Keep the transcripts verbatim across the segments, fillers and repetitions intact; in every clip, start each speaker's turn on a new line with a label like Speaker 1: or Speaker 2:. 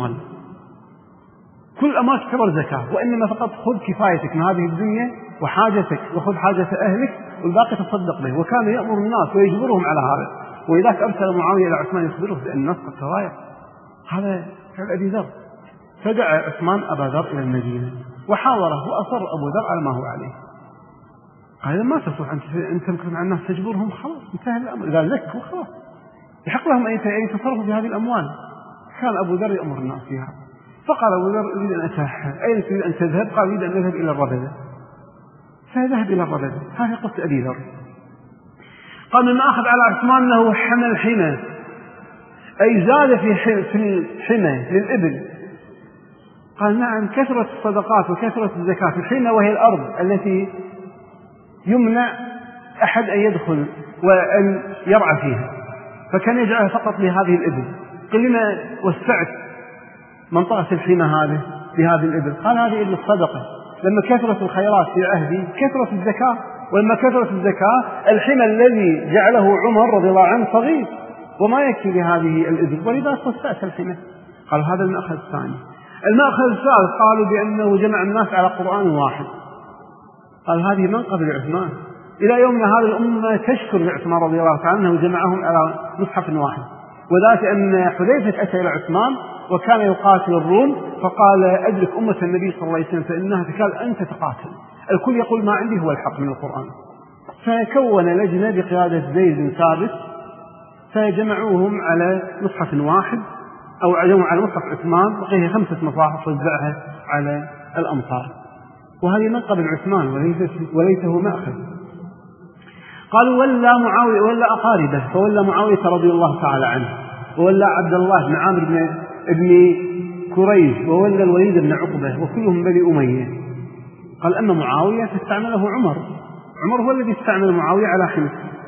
Speaker 1: الأموال، كل الأموال تعتبر زكاة، وإنما فقط خذ كفايتك من هذه الدنيا وحاجتك، وخذ حاجة أهلك والباقي تصدق به. وكان يأمر الناس ويجبرهم على هذا. ولذلك أرسل معاوية إلى عثمان يخبره بأن نسق السرايا هذا فعل أبي ذر، فدعا عثمان أبا ذر إلى المدينة وحاوره، وأصر أبو ذر على ما هو عليه. قال ما تصلح أن تمكن عن الناس تجبرهم، خلاص انتهى الأمر، قال لك وخلاص يحق لهم أن يتصرفوا في هذه الأموال. كان أبو ذر يأمر الناس فيها. فقال أبو ذر أريد أن أتوحد. أين تريد أن تذهب؟ قال أريد أن أذهب إلى الربذة. فذهب إلى الربذة. هذه قصة أبي ذر. قال مما أخذ على عثمان أنه حمى الحمى، أي زاد في الحمى للإبل. قال نعم، كثرة الصدقات وكثرة الزكاة. الحمى وهي الأرض التي يمنع أحد أن يدخل وأن يرعى فيها، فكان يجعلها فقط لهذه الإبل. قل لما وسعت منطقة الحمى هذه لهذه الإبل؟ قال هذه إبل الصدقة. لما كثرت الخيرات في عهدي كثرت الزكاة، ولما كثرت الزكاة الحمى الذي جعله عمر رضي الله عنه صغير وما يكفي لهذه الإبل، ولذلك وسعت الحمى. قالوا هذا المأخذ الثاني. المأخذ الثالث قالوا بأنه جمع الناس على قرآن واحد. قال هذه منقبة لعثمان، إلى يومنا هذا الأمة تشكر لعثمان رضي الله تعالى عنه وجمعهم على مصحف واحد. وذلك أن حذيفة أتى إلى عثمان وكان يقاتل الروم، فقال أدرك أمة النبي صلى الله عليه وسلم فإنها تكاد أن تتقاتل، الكل يقول ما عندي هو الحق من القرآن. فكون لجنة بقيادة زيد بن ثابت فجمعوهم على مصحف واحد، أو عجموا على مصحف عثمان، بقيه خمسة مصاحف وزعها على الأمصار. وهذه منقبة عثمان وليس هو مأخذ. قالوا ولا معاوية ولا أقاربه، فولى معاوية رضي الله تعالى عنه، وولى عبد الله بن عامر بن ابن كريج، وولى الوليد بن عقبة، وكلهم بني أمية. قال أما معاوية فاستعمله عمر، عمر هو الذي استعمل معاوية على حمص،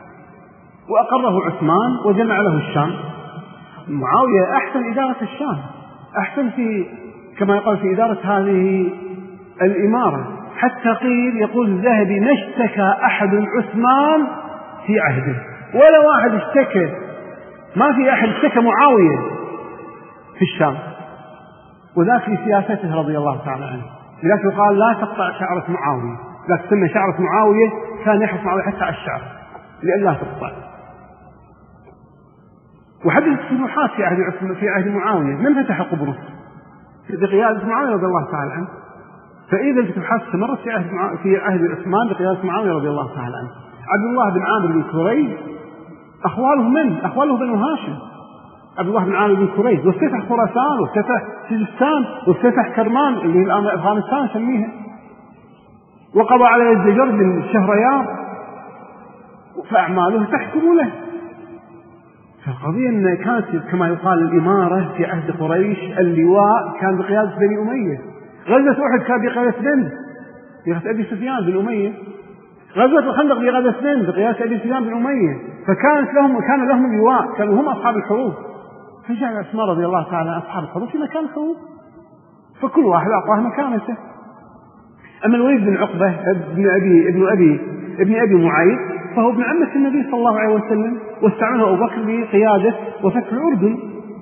Speaker 1: وأقره عثمان وجمع له الشام. معاوية أحسن إدارة الشام، أحسن في كما يقال في إدارة هذه الإمارة، حتى قيل يقول الذهبي ما اشتكى أحد عثمان في عهده، ولا واحد اشتكى، ما في أحد اشتكى معاوية في الشام، وذاك في سياسته رضي الله تعالى عنه. لذلك يقال لا تقطع شعرة معاوية، لذلك تسمى شعرة معاوية، كان يحرص معاوية حتى على الشعر لأن لا تقطع. وحدث فتوحات في عهد في عهد معاوية، من فتح قبرص بقيادة معاوية رضي الله تعالى عنه. فإذا الفتوحات استمرت في عهد في عهد عثمان بقيادة معاوية رضي الله تعالى عنه. عبد الله بن عامر بن كريج أخواله من؟ أخواله بنو هاشم. عبد الله بن عامر بن كريج وافتتح خراسان وافتتح سجستان وافتتح كرمان اللي الآن أفغانستان نسميها، وقضى على الزجر بن شهريار، فأعماله تحكم له. فالقضية أن كانت كما يقال الإمارة في عهد قريش، اللواء كان بقيادة بني أمية. غزوة أحد كان بقيادة بن بقيادة أبي سفيان بن أمية. غزوة الخندق بقيادة بن بقيادة أبي سفيان بن أمية. فكانت لهم كان لهم اللواء، كانوا هم أصحاب الحروب. فجعل عثمان رضي الله تعالى أصحاب الحروب في مكان الحروب، فكل واحد أعطاه مكانته. أما الوليد بن عقبة ابن أبي ابن أبي ابن أبي معيط فهو ابن عمة النبي صلى الله عليه وسلم، واستعمله أبو بكر بقيادة وفتح الأردن.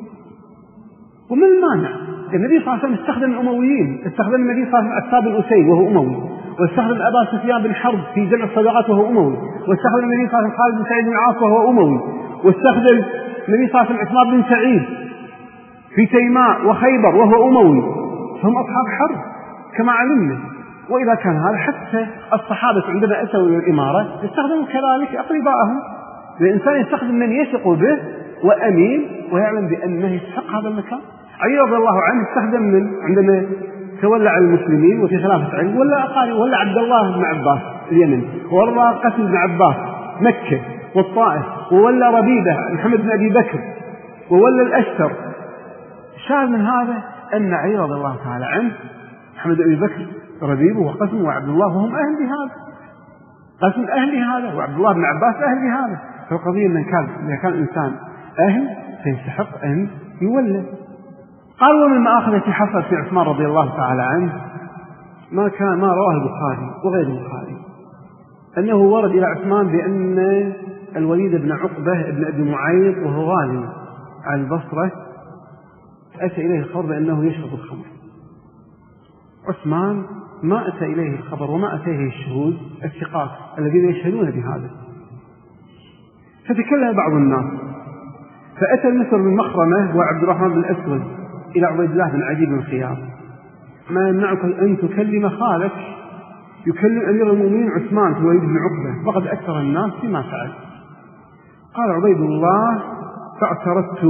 Speaker 1: ومن المانع؟ النبي صلى الله عليه وسلم استخدم الأمويين، استخدم النبي صلى الله عليه وسلم عتاب الأسيد وهو أموي، واستخدم أبا سفيان بن حرب في جمع الصدقات وهو أموي، واستخدم النبي صلى الله عليه وسلم خالد بن سعيد بن العاص وهو أموي، واستخدم النبي صلى الله عليه وسلم عثمان بن سعيد في تيماء وخيبر وهو أموي. فهم أصحاب حرب كما علمنا. وإذا كان هذا حتى الصحابة عندما أتوا إلى الإمارة استخدموا كذلك أقربائهم. الإنسان يستخدم من يثق به وأمين ويعلم بأنه يستحق هذا المكان. علي رضي الله عنه استخدم من عندما تولى على المسلمين وفي خلافة علي، ولا أقارب ولا عبد الله بن عباس اليمن، ولا قتل بن عباس مكة والطائف، ولا ربيبة محمد بن أبي بكر، ولا الأشتر. شاهد من هذا أن علي رضي الله تعالى عنه محمد بن أبي بكر ربيبه وقسم وعبد الله وهم أهل بهذا، قسم أهل هذا وعبد الله بن عباس أهل بهذا. فالقضية أن كان إذا كان الإنسان أهل فيستحق أن يولى. قال ومن المآخذ التي حصلت في عثمان رضي الله تعالى عنه ما كان ما رواه البخاري وغير البخاري أنه ورد إلى عثمان بأن الوليد بن عقبة بن أبي معيط وهو والي على البصرة أتى إليه الخبر بأنه يشرب الخمر. عثمان ما أتى إليه الخبر وما أتيه الشهود الثقات الذين يشهدون بهذا، فتكلم بعض الناس، فأتى المسر بن مخرمة وعبد الرحمن بن الأسود إلى عبيد الله بن عدي بن خيار: ما يمنعك أن تكلم خالك يكلم أمير المؤمنين عثمان في الوليد بن عقبة وقد أكثر الناس فيما فعل؟ قال عبيد الله: فاعترضت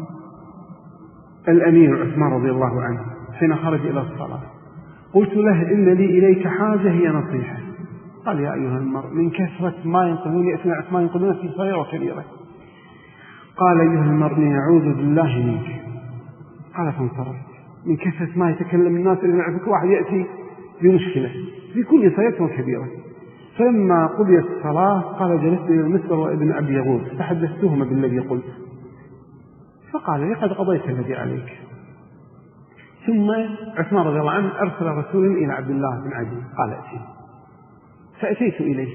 Speaker 1: الأمير عثمان رضي الله عنه حين خرج إلى الصلاة، قلت له: إن لي إليك حاجة هي نصيحة. قال: يا أيها المرء، من كثرة ما ينقلون يأتون عثمان ينقلون في صغيرة وكبيرة. قال: أيها المرء، يعوذ بالله منك. قال: فانصرفت. من كثرة ما يتكلم الناس إذا يعرفك واحد يأتي بمشكلة في كل صغيرة وكبيرة. فلما قضيت الصلاة قال: جلست إلى المسور وابن أبي يغوث فحدثتهما بالذي قلت، فقال لي: قد قضيت الذي عليك. ثم عثمان رضي الله عنه أرسل رسولا إلى عبد الله بن عدي قال: أتي. فأتيت إليه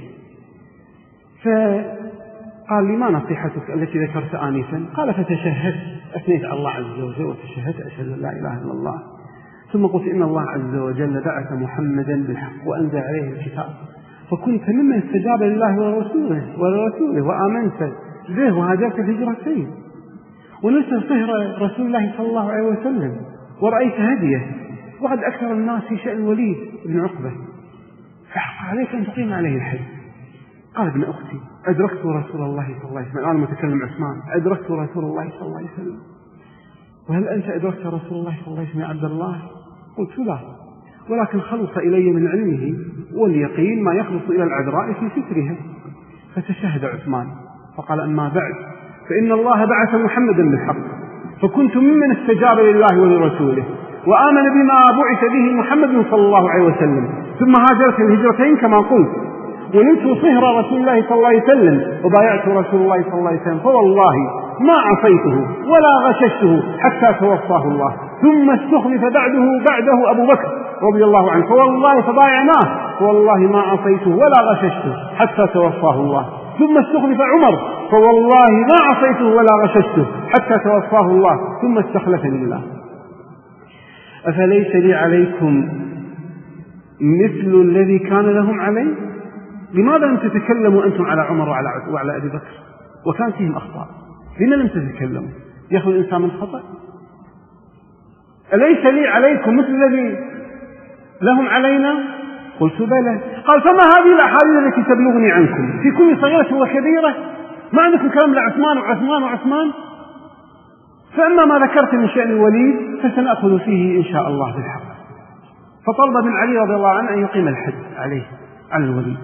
Speaker 1: فقال لي: ما نصيحتك التي ذكرت آنفا؟ قال: فتشهدت، أثنيت على الله عز وجل وتشهدت أشهد أن لا إله إلا الله، ثم قلت إن الله عز وجل بعث محمدا بالحق وأنزل عليه الكتاب، فكنت ممن استجاب لله ورسوله ورسوله وآمنت به وهاجرت الهجرتين ونلت صهر رسول الله صلى الله عليه وسلم ورأيت هديه، وقد أكثر الناس في شأن الوليد بن عقبة، فحق عليك أن تقيم عليه الحد. قال: ابن أختي، أدركت رسول الله صلى الله عليه وسلم، الآن متكلم عثمان، أدركت رسول الله صلى الله عليه وسلم، وهل أنت أدركت رسول الله صلى الله عليه وسلم يا عبد الله؟ قلت: لا، ولكن خلص إلي من علمه واليقين ما يخلص إلى العذراء في سترها. فتشهد عثمان فقال: أما بعد، فإن الله بعث محمدا بالحق، فكنت ممن استجاب لله ولرسوله وآمن بما بعث به محمد صلى الله عليه وسلم، ثم هاجرت الهجرتين كما قلت، ونلت صهر رسول الله صلى الله عليه وسلم وبايعت رسول الله صلى الله عليه وسلم، فوالله ما عصيته ولا غششته حتى توفاه الله، ثم استخلف بعده بعده أبو بكر رضي الله عنه، فوالله فبايعناه فوالله ما عصيته ولا غششته حتى توفاه الله، ثم استخلف عمر فوالله ما عصيته ولا غششته حتى توفاه الله، ثم استخلفني الله. أفليس لي عليكم مثل الذي كان لهم علي؟ لماذا لم تتكلموا أنتم على عمر وعلى, وعلى أبي بكر وكان فيهم أخطاء؟ لما لم تتكلموا؟ يأخذ الإنسان من خطأ؟ أليس لي عليكم مثل الذي لهم علينا؟ قلت: بلى. قال: فما هذه الأحاديث التي تبلغني عنكم في كل صغيرة وكبيرة؟ ما عندكم كلام لعثمان وعثمان وعثمان؟ فأما ما ذكرت من شأن الوليد فسنأخذ فيه إن شاء الله بالحق. فطلب من علي رضي الله عنه أن يقيم الحد عليه على الوليد.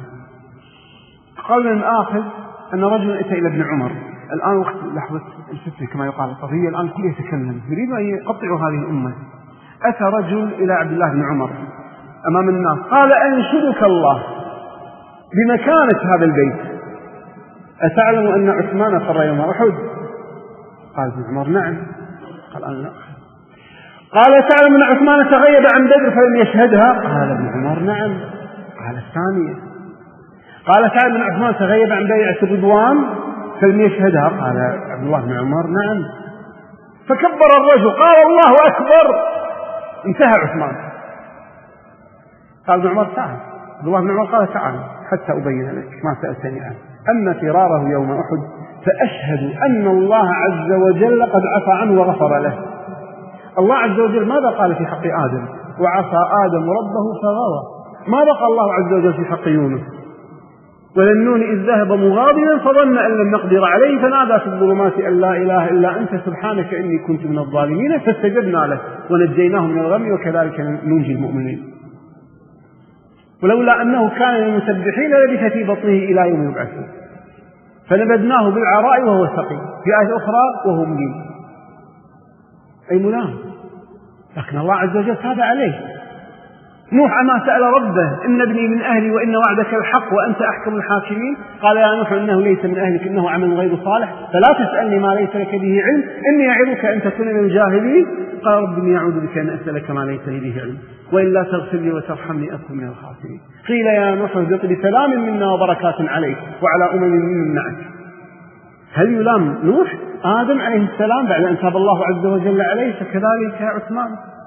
Speaker 1: قال من آخذ أن رجلا أتى إلى ابن عمر، الآن وقت لحظة الفتنة كما يقال القضية، الآن الكل يتكلم، يريد أن يقطعوا هذه الأمة. أتى رجل إلى عبد الله بن عمر أمام الناس قال: أنشدك الله بمكانة هذا البيت، أتعلم أن عثمان قر يوم أحد؟ قال ابن عمر: نعم. قال: أنا لا. قال: تعلم أن عثمان تغيب عن بدر فلم يشهدها؟ قال ابن عمر: نعم. قال: الثانية. قال: تعلم أن عثمان تغيب عن بيعة الرضوان فلم يشهدها؟ قال عبد الله بن عمر: نعم. فكبر الرجل قال: الله أكبر. انتهى عثمان. قال ابن عمر: تعال. عبد الله بن عمر قال: تعال حتى أبين لك ما سألتني عنه. أما فراره يوم أحد فأشهد أن الله عز وجل قد عفى عنه وغفر له. الله عز وجل ماذا قال في حق آدم؟ وعصى آدم ربه فغوى. ماذا قال الله عز وجل في حق يونس؟ وللنون إذ ذهب مغاضبا فظن أن لم نقدر عليه فنادى في الظلمات أن لا إله إلا أنت سبحانك إني كنت من الظالمين فاستجبنا له ونجيناه من الغم وكذلك ننجي المؤمنين. ولولا أنه كان من المسبحين لبث في بطنه إلى يوم يبعثون فنبذناه بالعراء وهو سقيم. في آية أخرى وهو مليم، أي ملام، لكن الله عز وجل تاب عليه. نوح أما سأل ربه: إن ابني من أهلي وإن وعدك الحق وأنت أحكم الحاكمين؟ قال: يا نوح إنه ليس من أهلك إنه عمل غير صالح فلا تسألني ما ليس لك به علم إني أعظك أن تكون من الجاهلين. قال: رب إني أعوذ بك أن أسألك ما ليس لي به علم وإلا تغفر لي وترحمني أكن من الخاسرين. قيل: يا نوح اهبط بسلام منا وبركات عليك وعلى أمم من معك. هل يلام نوح؟ آدم عليه السلام بعد أن تاب الله عز وجل عليه، فكذلك عثمان.